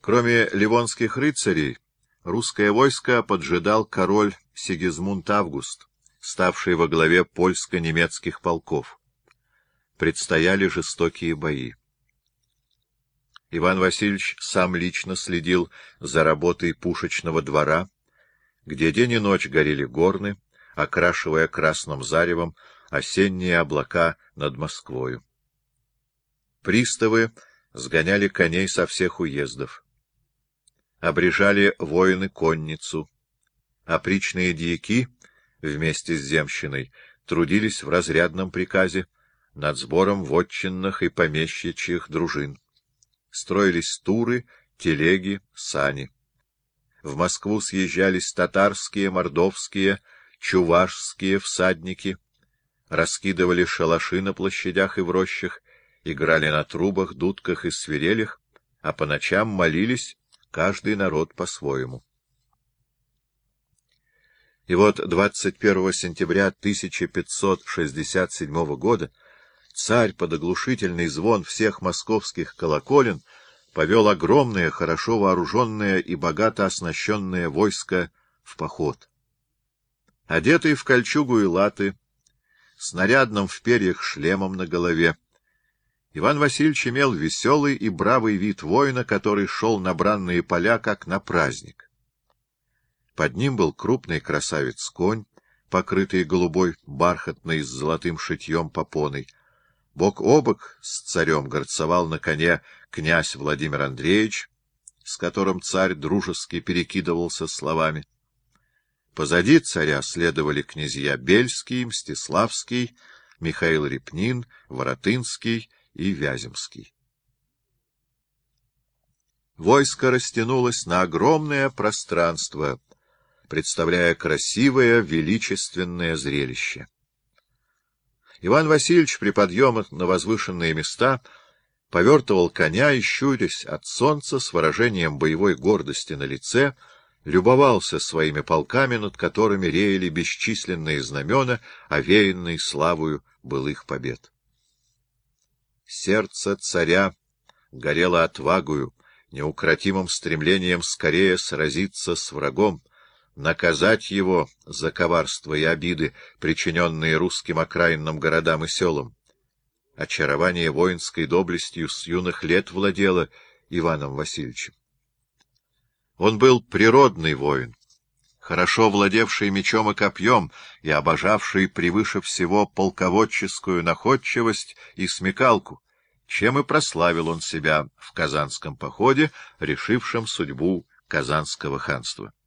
Кроме ливонских рыцарей, русское войско поджидал король Сигизмунд Август, ставший во главе польско-немецких полков. Предстояли жестокие бои. Иван Васильевич сам лично следил за работой пушечного двора, где день и ночь горели горны, окрашивая красным заревом осенние облака над Москвою. Приставы сгоняли коней со всех уездов. Обрежали воины конницу. Опричные дьяки вместе с земщиной трудились в разрядном приказе над сбором вотчинных и помещичьих дружин. Строились туры, телеги, сани. В Москву съезжались татарские, мордовские, чувашские всадники, раскидывали шалаши на площадях и в рощах, играли на трубах, дудках и свирелях, а по ночам молились, каждый народ по-своему. И вот 21 сентября 1567 года царь под оглушительный звон всех московских колоколен повел огромное, хорошо вооруженное и богато оснащенное войско в поход. Одетый в кольчугу и латы, с нарядным в перьях шлемом на голове, Иван Васильевич имел веселый и бравый вид воина, который шел на бранные поля, как на праздник. Под ним был крупный красавец-конь, покрытый голубой бархатной с золотым шитьем попоной. Бок о бок с царем горцевал на коне князь Владимир Андреевич, с которым царь дружески перекидывался словами. Позади царя следовали князья Бельский, Мстиславский, Михаил Репнин, Воротынский и Вяземский. Войско растянулось на огромное пространство, представляя красивое, величественное зрелище. Иван Васильевич при подъемах на возвышенные места повертывал коня и, щурясь от солнца, с выражением боевой гордости на лице, любовался своими полками, над которыми реяли бесчисленные знамена, овеянные славою былых побед. Сердце царя горело отвагою, неукротимым стремлением скорее сразиться с врагом, наказать его за коварство и обиды, причиненные русским окраинным городам и селам. Очарование воинской доблестью с юных лет владело Иваном Васильевичем. Он был природный воин, хорошо владевший мечом и копьем и обожавший превыше всего полководческую находчивость и смекалку, чем и прославил он себя в Казанском походе, решившем судьбу Казанского ханства.